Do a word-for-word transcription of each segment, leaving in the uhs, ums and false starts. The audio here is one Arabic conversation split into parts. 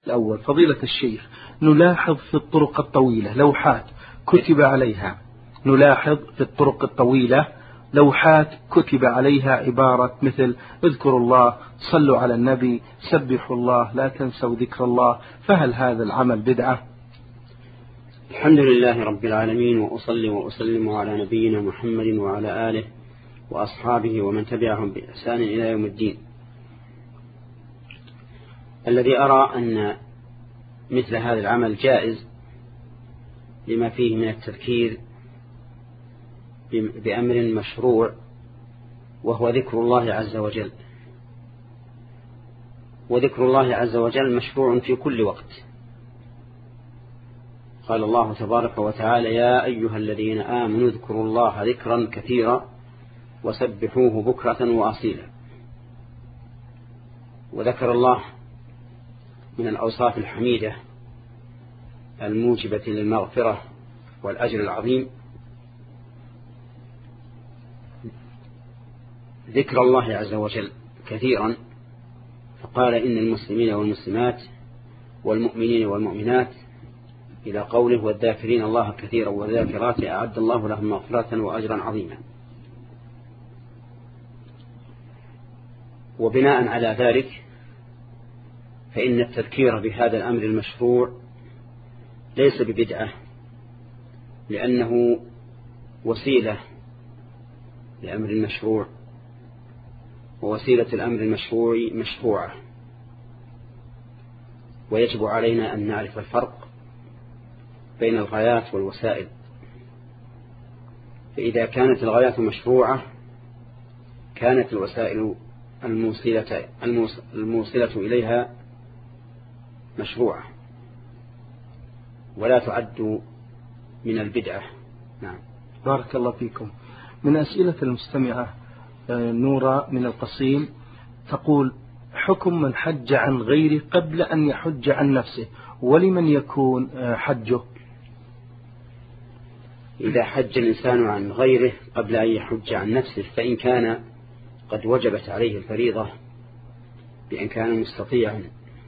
الأول فضيلة الشيخ، نلاحظ في الطرق الطويلة لوحات كتب عليها نلاحظ في الطرق الطويلة لوحات كتب عليها عبارة مثل اذكروا الله، صلوا على النبي، سبحوا الله، لا تنسوا ذكر الله، فهل هذا العمل بدعة؟ الحمد لله رب العالمين، وأصلي وأسلم على نبينا محمد وعلى آله وأصحابه ومن تبعهم بإحسان إلى يوم الدين. الذي أرى أن مثل هذا العمل جائز لما فيه من التذكير بأمر مشروع، وهو ذكر الله عز وجل. وذكر الله عز وجل مشروع في كل وقت. قال الله تبارك وتعالى: يا أيها الذين آمنوا اذكروا الله ذكرا كثيرا وسبحوه بكرة وأصيلا. وذكر الله من الأوصاف الحميدة الموجبة للمغفرة والأجر العظيم ذكر الله عز وجل كثيرا، فقال: إن المسلمين والمسلمات والمؤمنين والمؤمنات، إلى قوله: والذاكرين الله كثيرا والذاكرات أعد الله لهم مغفرة وأجرا عظيما. وبناء على ذلك فإن التذكير بهذا الأمر المشروع ليس ببدعة، لأنه وسيلة لأمر المشروع، ووسيلة الأمر المشروع مشروعة. ويجب علينا أن نعرف الفرق بين الغايات والوسائل. فإذا كانت الغايات مشروعة كانت الوسائل الموصلة, الموصلة إليها مشروعة ولا تعد من البدعة. نعم. بارك الله فيكم. من أسئلة المستمعة نورا من القصيم تقول: حكم من حج عن غيره قبل أن يحج عن نفسه، ولمن يكون حجه؟ إذا حج الإنسان عن غيره قبل أن يحج عن نفسه، فإن كان قد وجبت عليه الفريضة بأن كان مستطيعا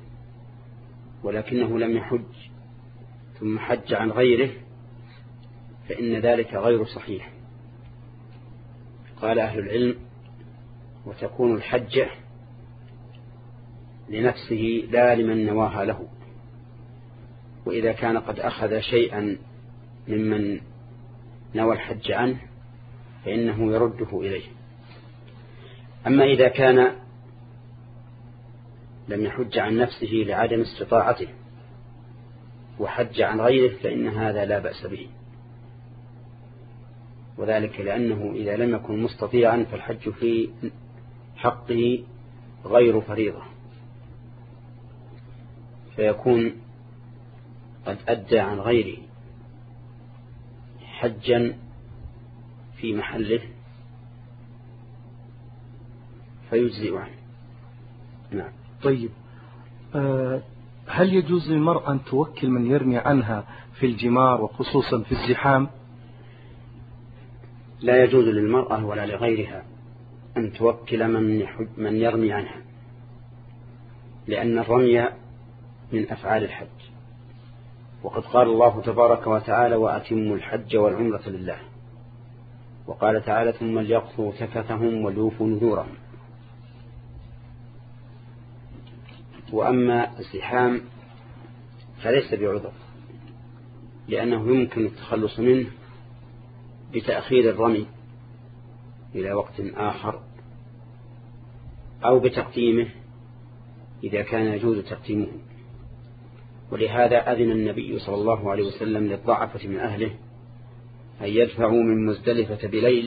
ولكنه لم يحج ثم حج عن غيره، فإن ذلك غير صحيح. قال أهل العلم: وتكون الحجة لنفسه لا لمن نواها له. وإذا كان قد أخذ شيئا ممن نوى الحج عنه فإنه يرده إليه. أما إذا كان لم يحج عن نفسه لعدم استطاعته وحج عن غيره فإن هذا لا بأس به، وذلك لأنه إذا لم يكن مستطيعا فالحج في حقه غير فريضة، فيكون قد أدى عن غيره حجا في محله فيجزئ عنه. نعم. طيب، أه هل يجوز للمرأة أن توكل من يرمي عنها في الجمار وخصوصا في الزحام؟ لا يجوز للمرأة ولا لغيرها أن توكل من, من يرمي عنها، لأن الرمي من أفعال الحج. وقد قال الله تبارك وتعالى: وأتموا الحج والعمرة لله. وقال تعالى: ثم ليقضوا تفثهم وليوفوا نذورهم. وأما الزحام فليس بعذر، لأنه يمكن التخلص منه بتأخير الرمي إلى وقت آخر أو بتقديمه إذا كان يجوز تقديمه. ولهذا أذن النبي صلى الله عليه وسلم للضعفة من أهله أن يدفعوا من مزدلفة بليل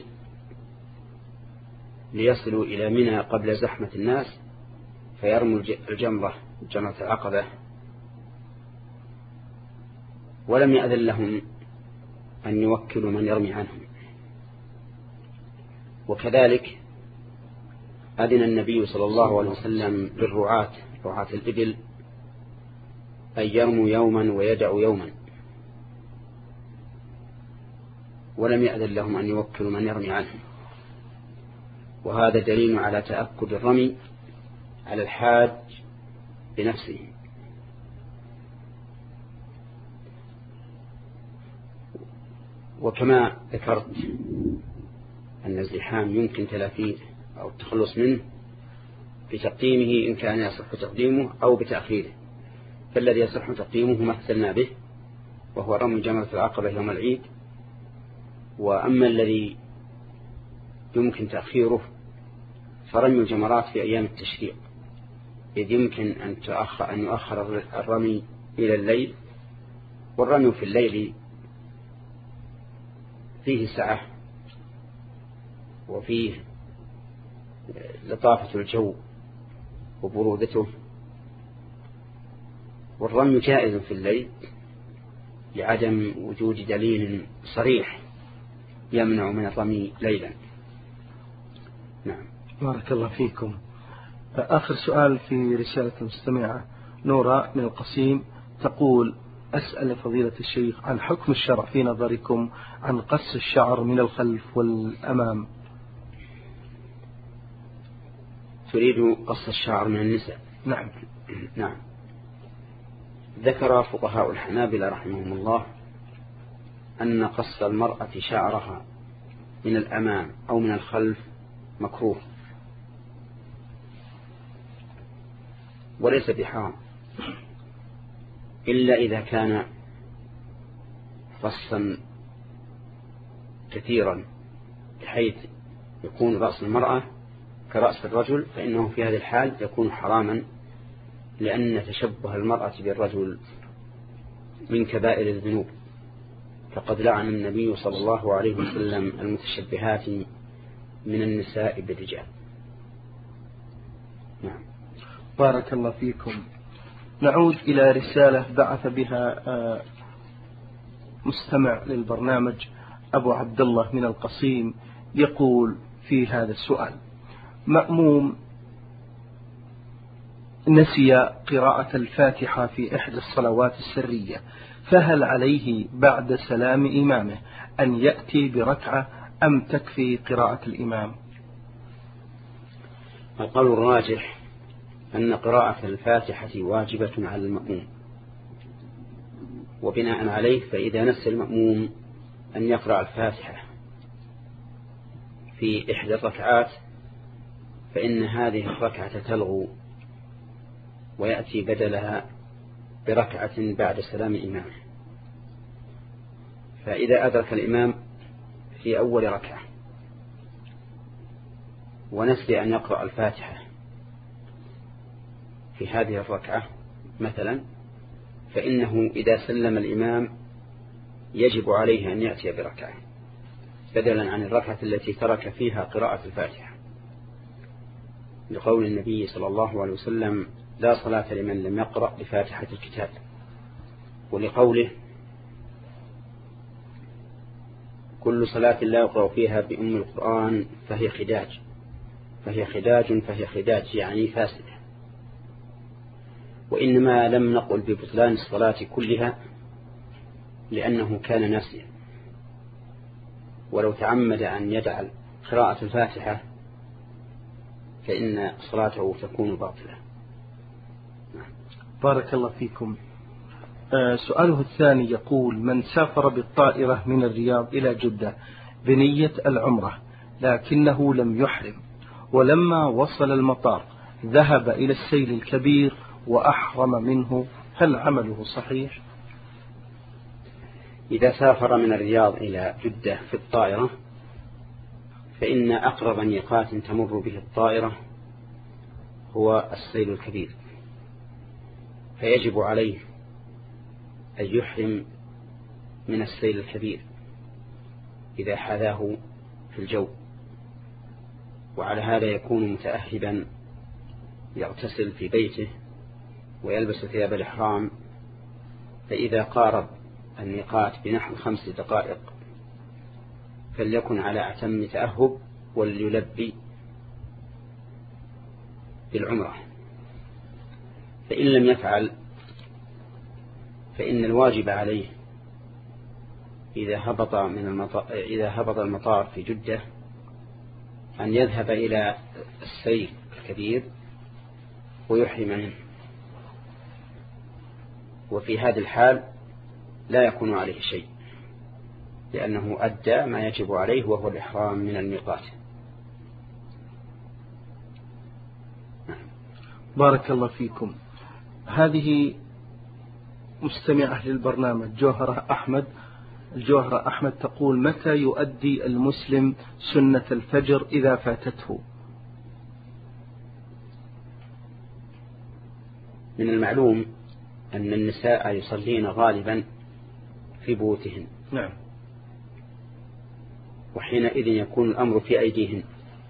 ليصلوا إلى منى قبل زحمة الناس فيرموا الجمرة جمرة العقبة، ولم يأذن لهم أن يوكلوا من يرمي عنهم. وكذلك أذن النبي صلى الله عليه وسلم للرعاة رعاة الإبل أن يرموا يوما ويدعوا يوما، ولم يأذن لهم أن يوكلوا من يرمي عنهم. وهذا دليل على تأكد الرمي على الحاج بنفسه، وكما ذكرت أن الزحام يمكن تلافيه أو التخلص منه بتقديمه إن كان يصح تقديمه أو بتأخيره، فالذي يصح تقديمه مثلنا به وهو رمي جمرة العقبة يوم العيد، وأما الذي يمكن تأخيره فرمي الجمرات في أيام التشريق، إذ يمكن أن تؤخر أن يؤخر الرمي إلى الليل، والرمي في الليل فيه سعة وفيه لطافة الجو وبرودته، والرمي جائز في الليل لعدم وجود دليل صريح يمنع من الرمي ليلا. نعم. بارك الله فيكم. آخر سؤال في رسالة المستمعة نورا من القصيم، تقول: أسأل فضيلة الشيخ عن حكم الشرع في نظركم عن قص الشعر من الخلف والأمام. تريد قص الشعر من النساء؟ نعم. نعم. ذكر فقهاء الحنابلة رحمهم الله أن قص المرأة شعرها من الأمام أو من الخلف مكروه وليس بحرام، إلا إذا كان قصا كثيرا بحيث يكون رأس المرأة كرأس الرجل، فإنه في هذه الحال يكون حراما، لأن تشبه المرأة بالرجل من كبائر الذنوب، فقد لعن النبي صلى الله عليه وسلم المتشبهات من النساء بالرجال. نعم. بارك الله فيكم. نعود إلى رسالة بعث بها مستمع للبرنامج أبو عبد الله من القصيم، يقول في هذا السؤال: مأموم نسي قراءة الفاتحة في إحدى الصلوات السرية، فهل عليه بعد سلام إمامه أن يأتي بركعة أم تكفي قراءة الإمام؟ القول الراجح أن قراءة الفاتحة واجبة على المأموم، وبناء عليه فإذا نسي المأموم أن يقرأ الفاتحة في إحدى الركعات فإن هذه الركعة تلغو ويأتي بدلها بركعة بعد سلام إمامه. فإذا أدرك الإمام في أول ركعة ونسي أن يقرأ الفاتحة في هذه الركعة مثلا، فإنه إذا سلم الإمام يجب عليه أن يأتي بركعة بدلا عن الركعة التي ترك فيها قراءة الفاتحة، لقول النبي صلى الله عليه وسلم: لا صلاة لمن لم يقرأ بفاتحة الكتاب، ولقوله: كل صلاة لا يقرأ فيها بأم القرآن فهي خداج فهي خداج فهي خداج يعني فاسدة. وإنما لم نقل ببطلان الصلاة كلها لأنه كان ناسيا، ولو تعمد أن يجعل قراءة الفاتحة فإن صلاته تكون باطلة. بارك الله فيكم. آه سؤاله الثاني يقول: من سافر بالطائرة من الرياض إلى جدة بنية العمرة لكنه لم يحرم، ولما وصل المطار ذهب إلى السيل الكبير وأحرم منه، هل عمله صحيح؟ إذا سافر من الرياض إلى جدة في الطائرة فإن أقرب ميقات تمر به الطائرة هو السيل الكبير، فيجب عليه أن يحرم من السيل الكبير إذا حذاه في الجو، وعلى هذا يكون متأهبا يغتسل في بيته ويلبس ثياب الإحرام، فإذا قارب الميقات بنحو خمس دقائق فليكن على أتم تأهب وليلبي بالعمرة. فإن لم يفعل فإن الواجب عليه إذا هبط من المطار إذا هبط المطار في جدة أن يذهب إلى السيل الكبير ويحرم منه، وفي هذه الحال لا يكون عليه شيء، لأنه أدى ما يجب عليه وهو الإحرام من الميقات. بارك الله فيكم. هذه مستمعة للبرنامج جوهرة أحمد الجوهرة أحمد تقول: متى يؤدي المسلم سنة الفجر إذا فاتته؟ من المعلوم أن النساء يصلين غالبا في بيوتهن، نعم، وحينئذ يكون الأمر في أيديهن،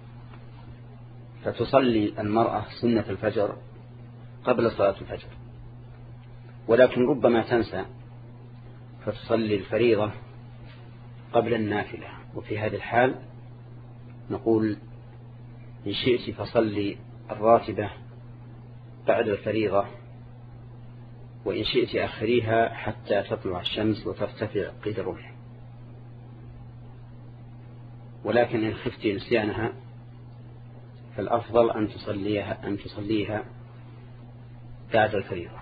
فتصلي المرأة سنة الفجر قبل صلاة الفجر، ولكن ربما تنسى فتصلي الفريضة قبل النافلة. وفي هذه الحال نقول: إن شئت فصلي الراتبة بعد الفريضة، وإن شئت أخريها حتى تطلع الشمس وترتفع قيد الرمح. ولكن إن خفت نسيانها فالأفضل أن تصليها أن تصليها بعد الفريضة.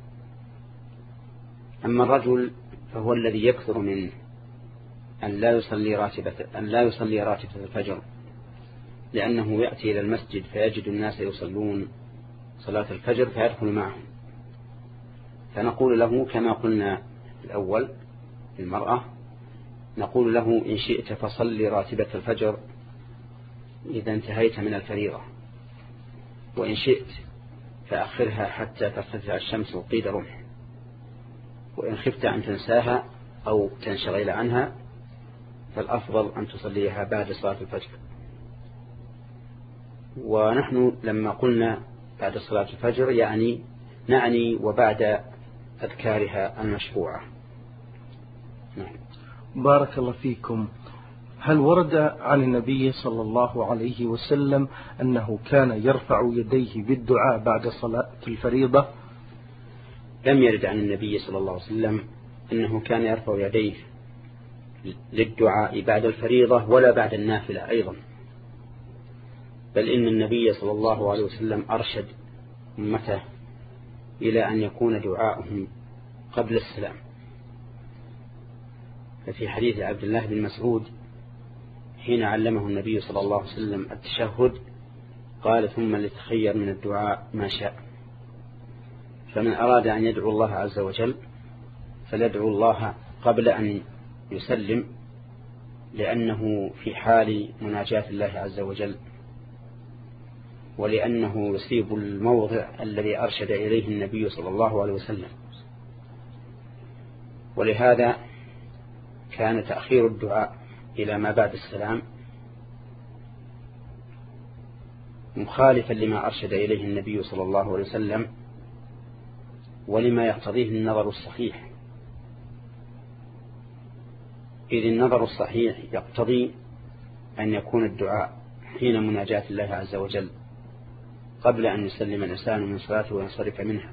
أما الرجل فهو الذي يكثر من أن لا يصلي راتبة أن لا يصلي راتبة الفجر، لأنه يأتي إلى المسجد فيجد الناس يصلون صلاة الفجر فيدخل معهم، فنقول له كما قلنا الأول المرأة، نقول له: إن شئت فصلي راتبة الفجر إذا انتهيت من الفريضة، وإن شئت فأخرها حتى ترتفع الشمس وقيد رمح، وإن خفت أن تنساها أو تنشغل عنها فالأفضل أن تصليها بعد صلاة الفجر. ونحن لما قلنا بعد صلاة الفجر يعني نعني وبعد أذكارها المشروعة. نعم. بارك الله فيكم. هل ورد عن النبي صلى الله عليه وسلم أنه كان يرفع يديه بالدعاء بعد صلاة الفريضة؟ لم يرد عن النبي صلى الله عليه وسلم أنه كان يرفع يديه للدعاء بعد الفريضة ولا بعد النافلة أيضا، بل إن النبي صلى الله عليه وسلم أرشد أمته إلى أن يكون دعاؤهم قبل السلام. ففي حديث عبد الله بن مسعود حين علمه النبي صلى الله عليه وسلم التشهد قال: ثم لتخير من الدعاء ما شاء. فمن أراد أن يدعو الله عز وجل فليدعو الله قبل أن يسلم، لأنه في حال مناجاة الله عز وجل، ولأنه يصيب الموضع الذي أرشد إليه النبي صلى الله عليه وسلم. ولهذا كان تأخير الدعاء إلى ما بعد السلام مخالفا لما أرشد إليه النبي صلى الله عليه وسلم ولما يقتضيه النظر الصحيح، إذ النظر الصحيح يقتضي أن يكون الدعاء حين مناجاة الله عز وجل قبل أن يسلم الإنسان من صلاته وينصرف منها،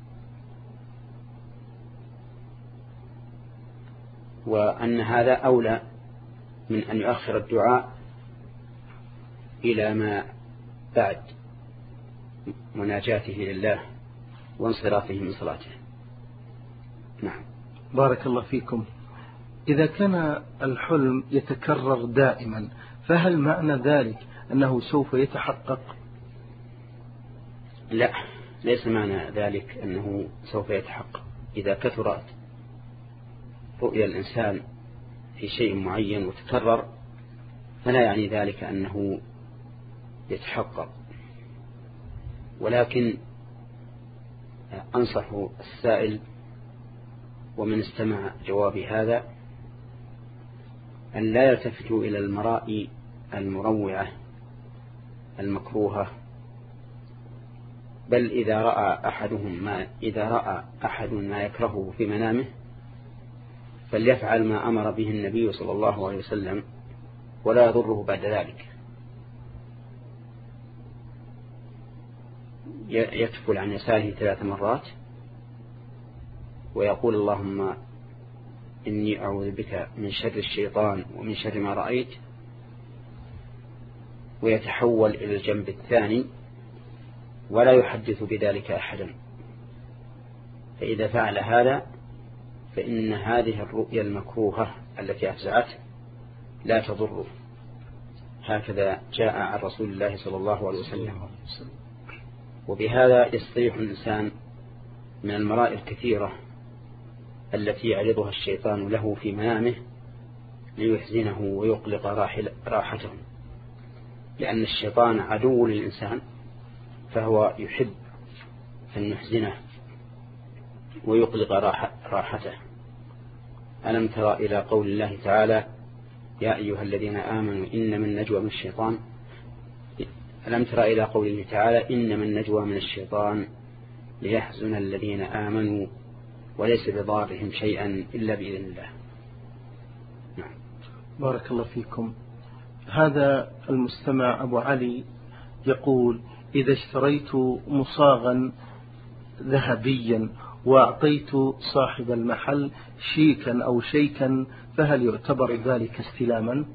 وأن هذا أولى من أن يؤخر الدعاء إلى ما بعد مناجاته لله وانصرافه من صلاته. نعم. بارك الله فيكم. إذا كان الحلم يتكرر دائما فهل معنى ذلك أنه سوف يتحقق؟ لا، ليس معنى ذلك أنه سوف يتحقق. إذا كثرت رؤيا الإنسان في شيء معين وتكرر فلا يعني ذلك أنه يتحقق، ولكن أنصح السائل ومن استمع جوابي هذا أن لا يلتفتوا إلى المرائي المروعة المكروهة، بل إذا رأى أحدهم ما إذا رأى أحد ما يكرهه في منامه فليفعل ما أمر به النبي صلى الله عليه وسلم ولا يضره بعد ذلك. يتفل عن يساره ثلاث مرات ويقول: اللهم إني أعوذ بك من شر الشيطان ومن شر ما رأيت، ويتحول إلى الجنب الثاني ولا يحدث بذلك أحدا. فإذا فعل هذا فإن هذه الرؤيا المكروهة التي أفزعته لا تضره. هكذا جاء عن رسول الله صلى الله عليه وسلم. وبهذا يستريح الإنسان من المرائي الكثيرة التي يعرضها الشيطان له في منامه ليحزنه ويقلق راحته، لأن الشيطان عدو للإنسان، فهو يحب أن يحزنه ويقلق راحته. ألم ترى إلى قول الله تعالى: يا أيها الذين آمنوا إنما النجوى من الشيطان ألم ترى إلى قوله تعالى: إنما النجوى من الشيطان ليحزن الذين آمنوا وليس بضارهم شيئا إلا بإذن الله. نعم. بارك الله فيكم. هذا المستمع أبو علي يقول: إذا اشتريت مصاغا ذهبيا وأعطيت صاحب المحل شيكا أو شيكا فهل يعتبر ذلك استلاما؟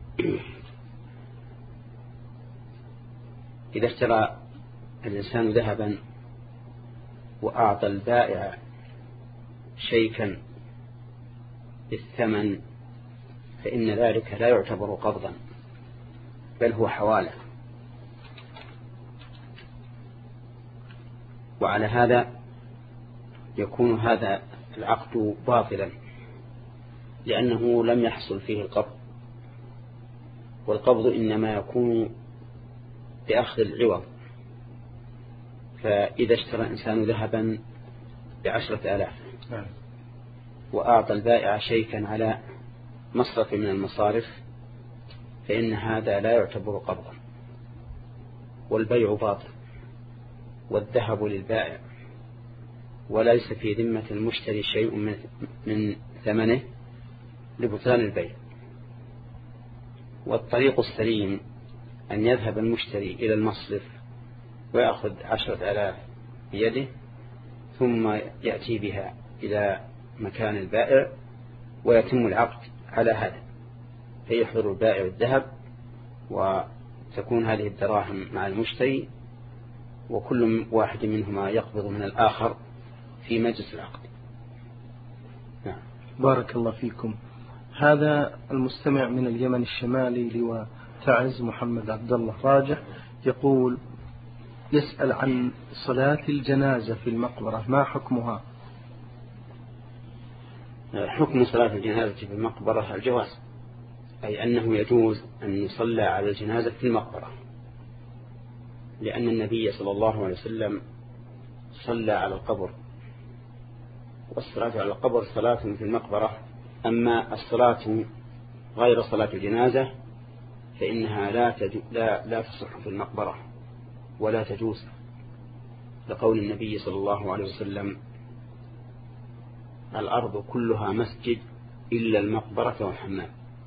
إذا اشترى الإنسان ذهبا وأعطى البائع شيكا بالثمن فإن ذلك لا يعتبر قبضا، بل هو حوالة. وعلى هذا يكون هذا العقد باطلا، لأنه لم يحصل فيه القبض، والقبض إنما يكون بأخذ العوض. فإذا اشترى إنسان ذهبا بعشرة آلاف وأعطى البائع شيكا على مصرف من المصارف فإن هذا لا يعتبر قبضا، والبيع باطل، والذهب للبائع، وليس في ذمة المشتري شيء من ثمنه لبطلان البيع. والطريق السليم أن يذهب المشتري إلى المصرف ويأخذ عشرة آلاف بيده ثم يأتي بها إلى مكان البائع ويتم العقد على هذا، فيحضر البائع الذهب وتكون هذه الدراهم مع المشتري، وكل واحد منهما يقبض من الآخر في مجلس العقد. نعم. بارك الله فيكم. هذا المستمع من اليمن الشمالي لواء تعز محمد عبد الله راجح يقول: يسأل عن صلاة الجنازة في المقبرة، ما حكمها؟ حكم صلاة الجنازة في المقبرة الجواز، أي أنه يجوز أن يصلى على الجنازة في المقبرة، لأن النبي صلى الله عليه وسلم صلى على القبر، والصلاة على القبر صلاة في المقبرة. أما الصلاة غير صلاة الجنازة فإنها لا, تجو لا, لا تصح في المقبرة ولا تجوز، لقول النبي صلى الله عليه وسلم: الأرض كلها مسجد إلا المقبرة والحمام.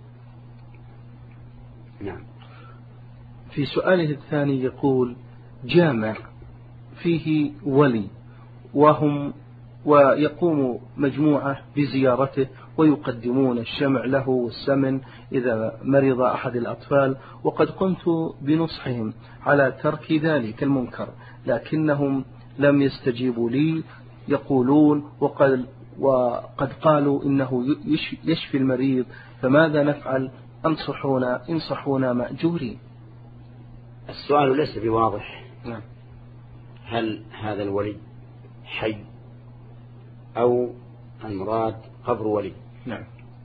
نعم. في سؤاله الثاني يقول: جامع فيه ولي وهم ويقوم مجموعة بزيارته ويقدمون الشمع له والسمن إذا مرض أحد الأطفال، وقد قمت بنصحهم على ترك ذلك المنكر لكنهم لم يستجيبوا لي، يقولون وقد, وقد قالوا إنه يشفي المريض، فماذا نفعل؟ انصحونا انصحونا مأجورين. السؤال ليس بواضح. نعم. هل هذا الولي حي أو المراد قبر ولي؟ نعم.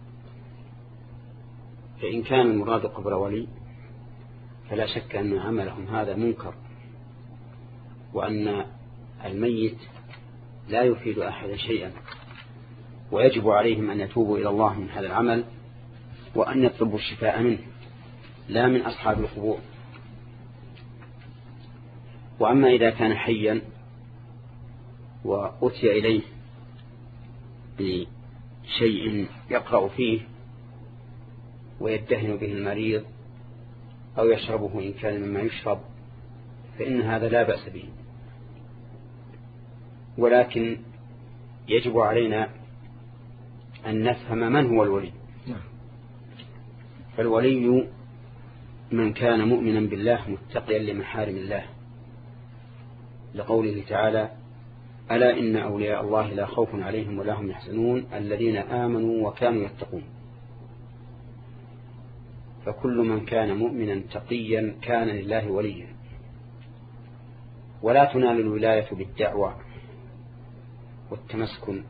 فإن كان المراد قبر ولي فلا شك أن عملهم هذا منكر، وأن الميت لا يفيد أحد شيئا، ويجب عليهم أن يتوبوا إلى الله من هذا العمل وأن يطلبوا الشفاء منه لا من أصحاب القبور. وأما إذا كان حيا وأتي إليه بشيء يقرأ فيه ويدهن به المريض أو يشربه إن كان مما يشرب فإن هذا لا بأس به، ولكن يجب علينا أن نفهم من هو الولي. فالولي من كان مؤمنا بالله متقيا لمحارم الله، لقوله تعالى: ألا إن أولياء الله لا خوف عليهم ولا هم يحزنون الذين آمنوا وكانوا يتقون. فكل من كان مؤمنا تقيا كان لله وليا. ولا تنال الولاية بالدعوة والتمسكن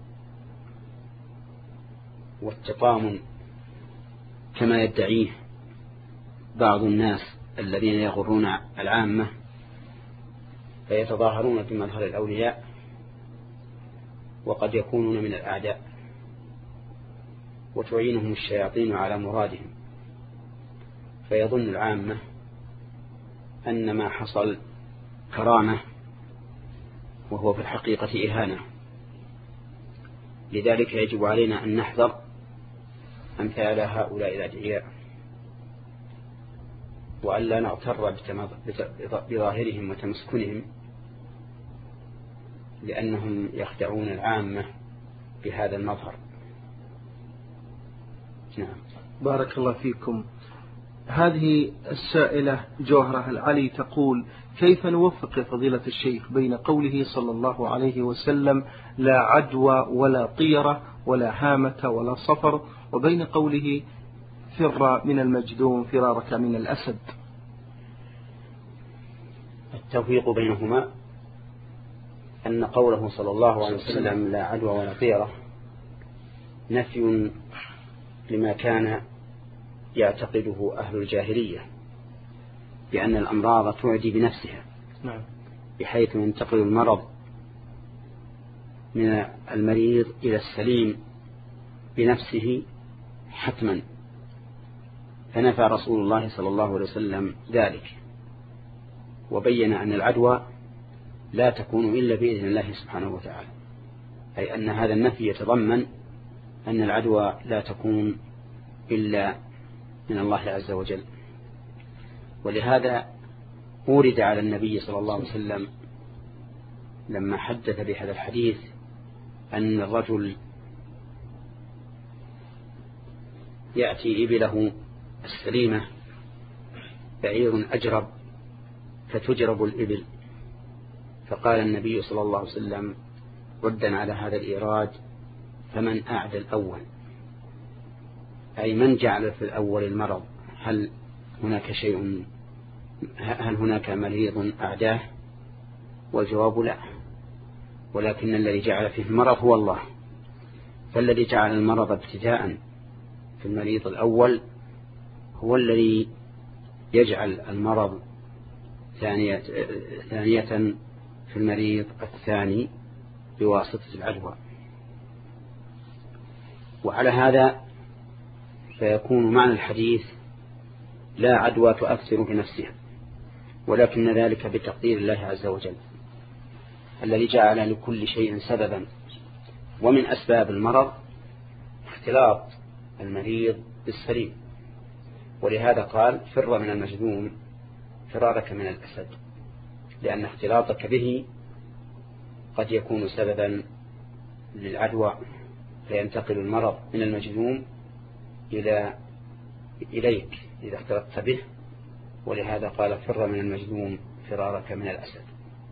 والتطامن كما يدعيه بعض الناس الذين يغرون العامة فيتظاهرون بمظهر الأولياء وقد يكونون من الأعداء وتعينهم الشياطين على مرادهم، فيظن العامة أن ما حصل كرامة وهو في الحقيقة إهانة. لذلك يجب علينا أن نحذر أمثال هؤلاء الأدعياء وأن لا نغتر بظاهرهم وتمسكنهم، لأنهم يخدعون العامة بهذا المظهر. نعم. بارك الله فيكم. هذه السائلة جوهرة العلي تقول: كيف نوفق يا فضيلة الشيخ بين قوله صلى الله عليه وسلم لا عدوى ولا طيرة ولا هامة ولا صفر، وبين قوله فر من المجذوم فرارك من الأسد؟ التوفيق بينهما أن قوله صلى الله عليه وسلم لا عدوى ولا طيرة نفي لما كان يعتقده أهل الجاهلية بأن الأمراض تعدي بنفسها، بحيث ينتقل المرض من المريض إلى السليم بنفسه حتما. فنفى رسول الله صلى الله عليه وسلم ذلك، وبين أن العدوى لا تكون إلا بإذن الله سبحانه وتعالى، أي أن هذا النفي يتضمن أن العدوى لا تكون إلا من الله عز وجل. ولهذا أورد على النبي صلى الله عليه وسلم لما حدث بهذا الحديث أن الرجل يأتي إبله السليمة بعير أجرب فتجرب الإبل، فقال النبي صلى الله عليه وسلم ردا على هذا الإيراد: فمن أعدى الأول، أي من جعل في الأول المرض؟ هل هناك شيء هل هناك مريض أعداه؟ والجواب لا، ولكن الذي جعل فيه المرض هو الله. فالذي جعل المرض ابتداء في المريض الأول هو الذي يجعل المرض ثانية, ثانية في المريض الثاني بواسطة العدوى. وعلى هذا فيكون معنى الحديث لا عدوى تؤثر بنفسها، ولكن ذلك بتقدير الله عز وجل الذي جعل لكل شيء سببا. ومن أسباب المرض اختلاط المريض بالسليم، ولهذا قال فر من المجذوم فرارك من الأسد، لأن اختلاطك به قد يكون سببا للعدوى، فينتقل المرض من المجذوم إلى إليك إذا اختلطت به. ولهذا قال فر من المجذوم فرارك من الأسد.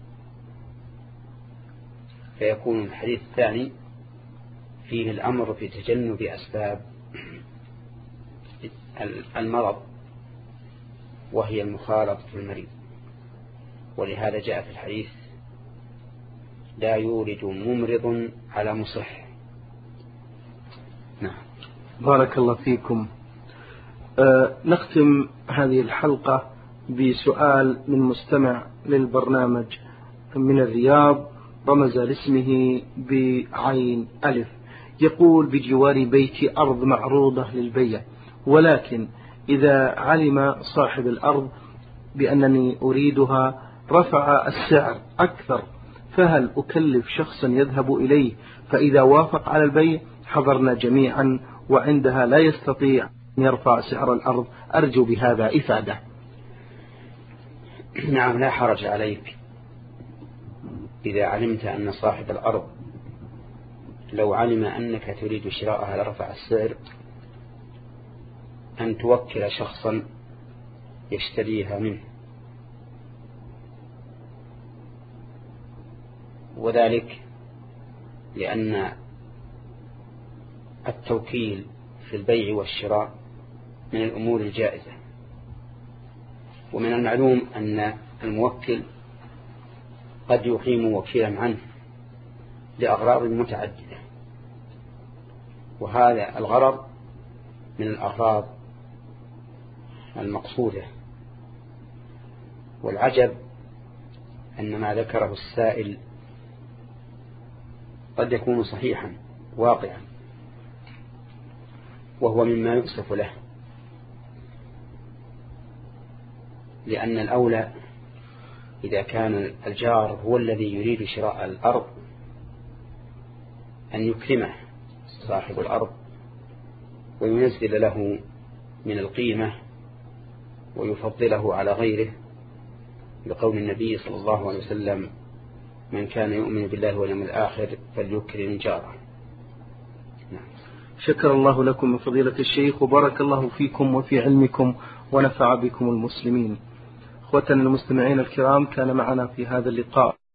فيكون الحديث الثاني فيه الأمر في تجنب أسباب المرض وهي المخالطة في المريض، ولهذا جاء في الحديث لا يورد ممرض على مصح. نعم. بارك الله فيكم. أه نختم هذه الحلقة بسؤال من مستمع للبرنامج من الرياض، رمز لاسمه بعين ألف، يقول: بجوار بيتي أرض معروضة للبيع، ولكن إذا علم صاحب الأرض بأنني أريدها رفع السعر أكثر، فهل أكلف شخصا يذهب إليه؟ فإذا وافق على البيع حضرنا جميعا، وعندها لا يستطيع أن يرفع سعر الأرض. أرجو بهذا إفادة. نعم، لا حرج عليك إذا علمت أن صاحب الأرض لو علم أنك تريد شراءها لرفع السعر أن توكل شخصا يشتريها منه، وذلك لأن التوكيل في البيع والشراء من الأمور الجائزة، ومن المعلوم أن الموكل قد يقيم وكيلا عنه لأغراض متعددة، وهذا الغرض من الأغراض المقصودة. والعجب أن ما ذكره السائل قد يكون صحيحا واقعا، وهو مما يؤسف له، لأن الأولى إذا كان الجار هو الذي يريد شراء الأرض أن يكرمه صاحب الأرض وينزل له من القيمة ويفضله على غيره، لقول النبي صلى الله عليه وسلم: من كان يؤمن بالله واليوم الآخر فليكرم جاره. نعم. شكر الله لكم من فضيلة الشيخ، وبارك الله فيكم وفي علمكم ونفع بكم المسلمين. اخوتنا المستمعين الكرام، كان معنا في هذا اللقاء